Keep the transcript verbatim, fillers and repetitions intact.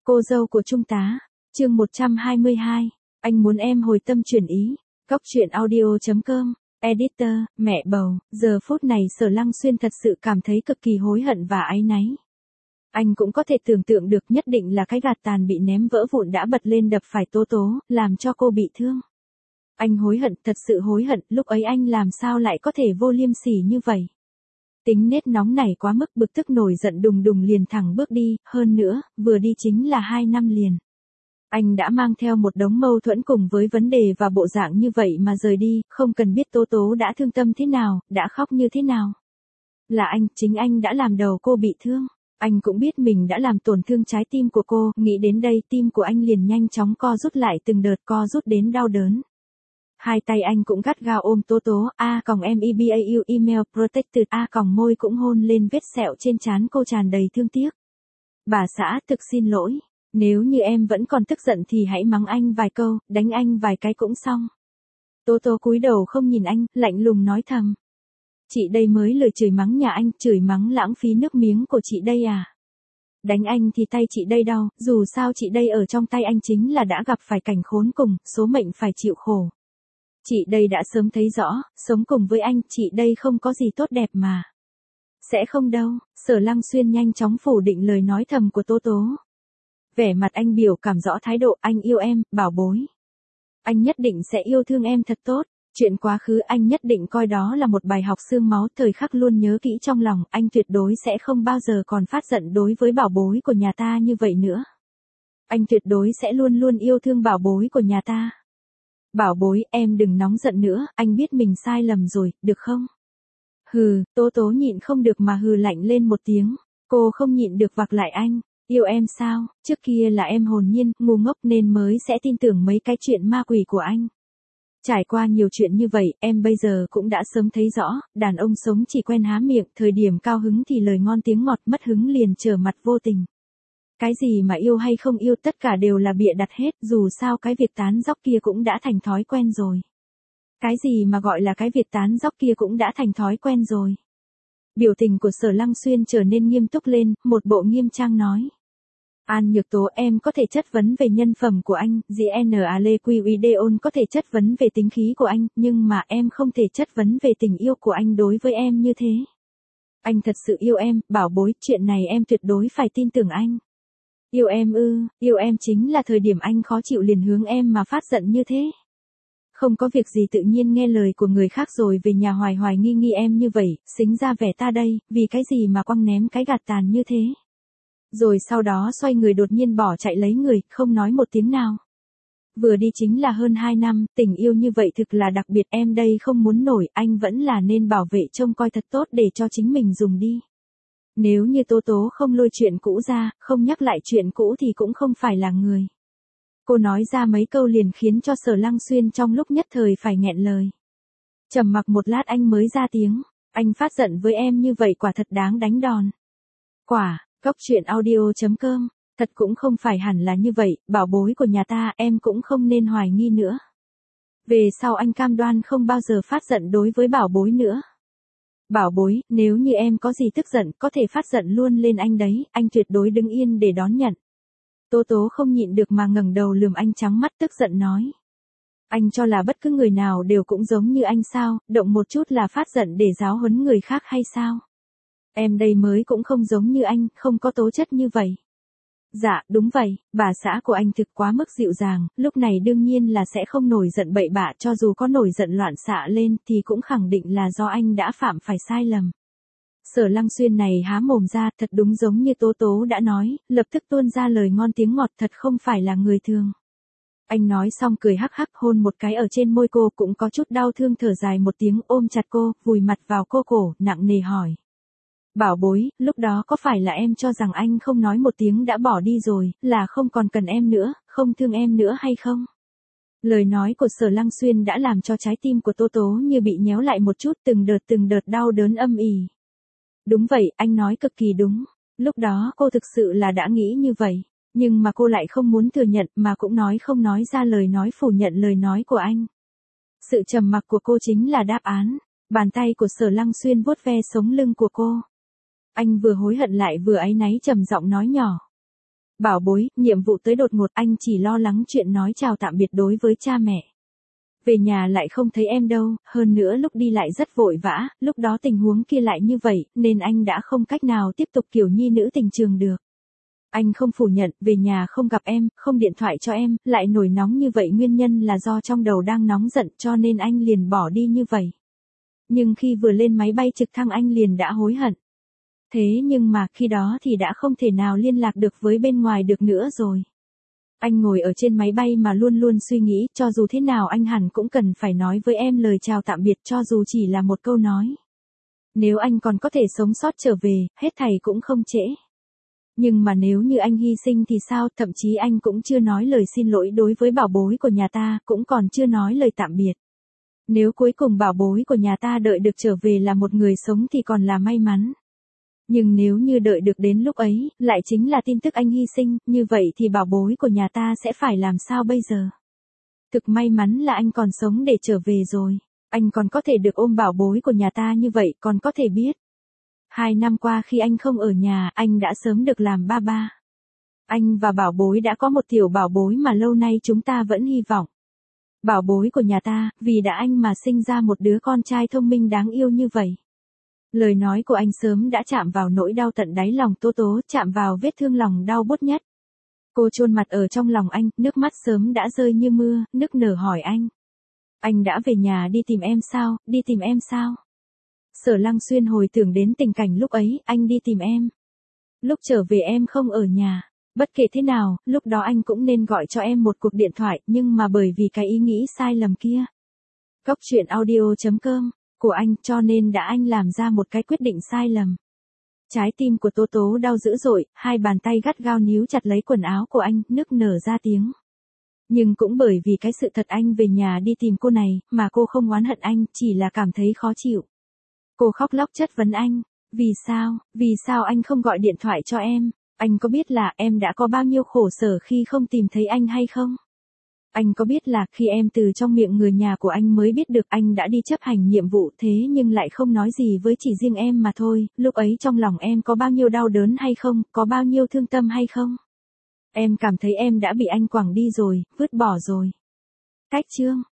Cô dâu của Trung tá, chương một trăm hai mươi hai, anh muốn em hồi tâm chuyển ý, Cóc truyện audio.com, editor, mẹ bầu, giờ phút này Sở Lăng Xuyên thật sự cảm thấy cực kỳ hối hận và áy náy. Anh cũng có thể tưởng tượng được nhất định là cái gạt tàn bị ném vỡ vụn đã bật lên đập phải Tố Tố, làm cho cô bị thương. Anh hối hận, thật sự hối hận, lúc ấy anh làm sao lại có thể vô liêm sỉ như vậy. Tính nết nóng nảy quá mức, bực tức nổi giận đùng đùng liền thẳng bước đi, hơn nữa, vừa đi chính là hai năm liền. Anh đã mang theo một đống mâu thuẫn cùng với vấn đề và bộ dạng như vậy mà rời đi, không cần biết Tố Tố đã thương tâm thế nào, đã khóc như thế nào. Là anh, chính anh đã làm đầu cô bị thương. Anh cũng biết mình đã làm tổn thương trái tim của cô, nghĩ đến đây tim của anh liền nhanh chóng co rút lại từng đợt, co rút đến đau đớn. Hai tay anh cũng gắt gao ôm Tố Tố, a còng em ebau email protected, a còng môi cũng hôn lên vết sẹo trên trán cô tràn đầy thương tiếc. Bà xã, thực xin lỗi, nếu như em vẫn còn tức giận thì hãy mắng anh vài câu, đánh anh vài cái cũng xong. Tố Tố cúi đầu không nhìn anh, lạnh lùng nói thầm. Chị đây mới lời chửi mắng nhà anh, chửi mắng lãng phí nước miếng của chị đây à. Đánh anh thì tay chị đây đau, dù sao chị đây ở trong tay anh chính là đã gặp phải cảnh khốn cùng, số mệnh phải chịu khổ. Chị đây đã sớm thấy rõ, sống cùng với anh, chị đây không có gì tốt đẹp mà. Sẽ không đâu, Sở Lăng Xuyên nhanh chóng phủ định lời nói thầm của Tố Tố. Vẻ mặt anh biểu cảm rõ thái độ, anh yêu em, bảo bối. Anh nhất định sẽ yêu thương em thật tốt, chuyện quá khứ anh nhất định coi đó là một bài học xương máu, thời khắc luôn nhớ kỹ trong lòng, anh tuyệt đối sẽ không bao giờ còn phát giận đối với bảo bối của nhà ta như vậy nữa. Anh tuyệt đối sẽ luôn luôn yêu thương bảo bối của nhà ta. Bảo bối, em đừng nóng giận nữa, anh biết mình sai lầm rồi, được không? Hừ, Tố Tố nhịn không được mà hừ lạnh lên một tiếng, cô không nhịn được vặc lại anh, yêu em sao, trước kia là em hồn nhiên, ngu ngốc nên mới sẽ tin tưởng mấy cái chuyện ma quỷ của anh. Trải qua nhiều chuyện như vậy, em bây giờ cũng đã sớm thấy rõ, đàn ông sống chỉ quen há miệng, thời điểm cao hứng thì lời ngon tiếng ngọt, mất hứng liền trở mặt vô tình. Cái gì mà yêu hay không yêu tất cả đều là bịa đặt hết, dù sao cái việc tán dóc kia cũng đã thành thói quen rồi. Cái gì mà gọi là cái việc tán dóc kia cũng đã thành thói quen rồi. Biểu tình của Sở Lăng Xuyên trở nên nghiêm túc lên, một bộ nghiêm trang nói. An Nhược Tố, em có thể chất vấn về nhân phẩm của anh, giê en a lê quy uy đê ôn có thể chất vấn về tính khí của anh, nhưng mà em không thể chất vấn về tình yêu của anh đối với em như thế. Anh thật sự yêu em, bảo bối, chuyện này em tuyệt đối phải tin tưởng anh. Yêu em ư, yêu em chính là thời điểm anh khó chịu liền hướng em mà phát giận như thế. Không có việc gì tự nhiên nghe lời của người khác rồi về nhà hoài hoài nghi nghi em như vậy, xính ra vẻ ta đây, vì cái gì mà quăng ném cái gạt tàn như thế. Rồi sau đó xoay người đột nhiên bỏ chạy lấy người, không nói một tiếng nào. Vừa đi chính là hơn hai năm, tình yêu như vậy thực là đặc biệt, em đây không muốn nổi, anh vẫn là nên bảo vệ trông coi thật tốt để cho chính mình dùng đi. Nếu như Tố Tố không lôi chuyện cũ ra, không nhắc lại chuyện cũ thì cũng không phải là người. Cô nói ra mấy câu liền khiến cho Sở Lăng Xuyên trong lúc nhất thời phải nghẹn lời. Trầm mặc một lát anh mới ra tiếng, anh phát giận với em như vậy quả thật đáng đánh đòn. Quả, Cóc truyện audio.com, thật cũng không phải hẳn là như vậy, bảo bối của nhà ta em cũng không nên hoài nghi nữa. Về sau anh cam đoan không bao giờ phát giận đối với bảo bối nữa. Bảo bối, nếu như em có gì tức giận, có thể phát giận luôn lên anh đấy, anh tuyệt đối đứng yên để đón nhận. Tố Tố không nhịn được mà ngẩng đầu lườm anh trắng mắt tức giận nói. Anh cho là bất cứ người nào đều cũng giống như anh sao, động một chút là phát giận để giáo huấn người khác hay sao? Em đây mới cũng không giống như anh, không có tố chất như vậy. Dạ, đúng vậy, bà xã của anh thực quá mức dịu dàng, lúc này đương nhiên là sẽ không nổi giận bậy bạ, cho dù có nổi giận loạn xạ lên thì cũng khẳng định là do anh đã phạm phải sai lầm. Sở Lăng Xuyên này há mồm ra, thật đúng giống như Tố Tố đã nói, lập tức tuôn ra lời ngon tiếng ngọt, thật không phải là người thường. Anh nói xong cười hắc hắc hôn một cái ở trên môi cô, cũng có chút đau thương thở dài một tiếng ôm chặt cô, vùi mặt vào cô cổ, nặng nề hỏi. Bảo bối, lúc đó có phải là em cho rằng anh không nói một tiếng đã bỏ đi rồi, là không còn cần em nữa, không thương em nữa hay không? Lời nói của Sở Lăng Xuyên đã làm cho trái tim của Tố Tố như bị nhéo lại một chút, từng đợt từng đợt đau đớn âm ỉ. Đúng vậy, anh nói cực kỳ đúng. Lúc đó cô thực sự là đã nghĩ như vậy, nhưng mà cô lại không muốn thừa nhận mà cũng nói không nói ra lời nói phủ nhận lời nói của anh. Sự trầm mặc của cô chính là đáp án. Bàn tay của Sở Lăng Xuyên vuốt ve sống lưng của cô. Anh vừa hối hận lại vừa áy náy trầm giọng nói nhỏ. Bảo bối, nhiệm vụ tới đột ngột, anh chỉ lo lắng chuyện nói chào tạm biệt đối với cha mẹ. Về nhà lại không thấy em đâu, hơn nữa lúc đi lại rất vội vã, lúc đó tình huống kia lại như vậy, nên anh đã không cách nào tiếp tục kiểu nhi nữ tình trường được. Anh không phủ nhận, về nhà không gặp em, không điện thoại cho em, lại nổi nóng như vậy nguyên nhân là do trong đầu đang nóng giận cho nên anh liền bỏ đi như vậy. Nhưng khi vừa lên máy bay trực thăng anh liền đã hối hận. Thế nhưng mà khi đó thì đã không thể nào liên lạc được với bên ngoài được nữa rồi. Anh ngồi ở trên máy bay mà luôn luôn suy nghĩ, cho dù thế nào anh hẳn cũng cần phải nói với em lời chào tạm biệt cho dù chỉ là một câu nói. Nếu anh còn có thể sống sót trở về, hết thảy cũng không trễ. Nhưng mà nếu như anh hy sinh thì sao, thậm chí anh cũng chưa nói lời xin lỗi đối với bảo bối của nhà ta, cũng còn chưa nói lời tạm biệt. Nếu cuối cùng bảo bối của nhà ta đợi được trở về là một người sống thì còn là may mắn. Nhưng nếu như đợi được đến lúc ấy, lại chính là tin tức anh hy sinh, như vậy thì bảo bối của nhà ta sẽ phải làm sao bây giờ? Thực may mắn là anh còn sống để trở về rồi. Anh còn có thể được ôm bảo bối của nhà ta như vậy, còn có thể biết. Hai năm qua khi anh không ở nhà, anh đã sớm được làm ba ba. Anh và bảo bối đã có một tiểu bảo bối mà lâu nay chúng ta vẫn hy vọng. Bảo bối của nhà ta, vì đã anh mà sinh ra một đứa con trai thông minh đáng yêu như vậy. Lời nói của anh sớm đã chạm vào nỗi đau tận đáy lòng Tố Tố, chạm vào vết thương lòng đau buốt nhất. Cô chôn mặt ở trong lòng anh, nước mắt sớm đã rơi như mưa, nức nở hỏi anh. Anh đã về nhà đi tìm em sao, đi tìm em sao? Sở Lăng Xuyên hồi tưởng đến tình cảnh lúc ấy, anh đi tìm em. Lúc trở về em không ở nhà. Bất kể thế nào, lúc đó anh cũng nên gọi cho em một cuộc điện thoại, nhưng mà bởi vì cái ý nghĩ sai lầm kia. Cốc truyện audio chấm com của anh, cho nên đã anh làm ra một cái quyết định sai lầm. Trái tim của Tố Tố đau dữ dội, hai bàn tay gắt gao níu chặt lấy quần áo của anh, nức nở ra tiếng. Nhưng cũng bởi vì cái sự thật anh về nhà đi tìm cô này, mà cô không oán hận anh, chỉ là cảm thấy khó chịu. Cô khóc lóc chất vấn anh, vì sao, vì sao anh không gọi điện thoại cho em? Anh có biết là em đã có bao nhiêu khổ sở khi không tìm thấy anh hay không? Anh có biết là khi em từ trong miệng người nhà của anh mới biết được anh đã đi chấp hành nhiệm vụ thế nhưng lại không nói gì với chỉ riêng em mà thôi, lúc ấy trong lòng em có bao nhiêu đau đớn hay không, có bao nhiêu thương tâm hay không? Em cảm thấy em đã bị anh quẳng đi rồi, vứt bỏ rồi. Cách chương